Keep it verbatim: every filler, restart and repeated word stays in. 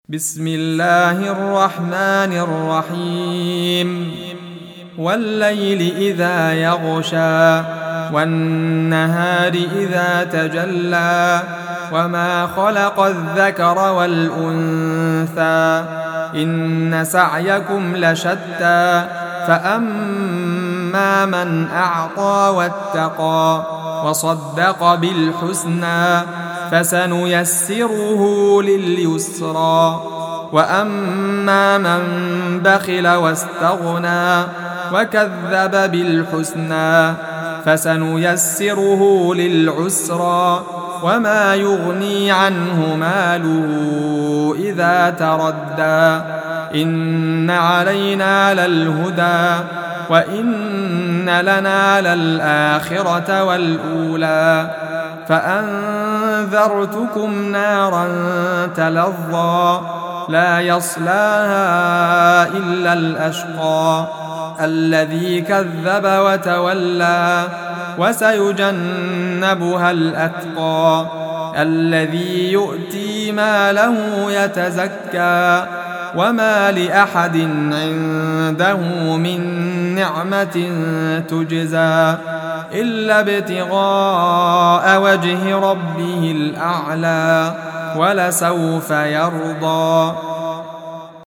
بسم الله الرحمن الرحيم والليل إذا يغشى والنهار إذا تجلى وما خلق الذكر والأنثى إن سعيكم لشتى فأما من أعطى واتقى وصدق بالحسنى فسنيسره لليسرى وأما من بخل واستغنى وكذب بالحسنى فسنيسره للعسرى وما يغني عنه ماله إذا تردى إن علينا للهدى وإن لنا للآخرة والأولى فأنذرتكم نارا تلظى لا يصلاها إلا الأشقى الذي كذب وتولى وسيجنبها الأتقى الذي يؤتي ماله يتزكى وما لأحد عنده من نعمة تجزى إلا ابتغاء وجه ربه الأعلى ولسوف يرضى.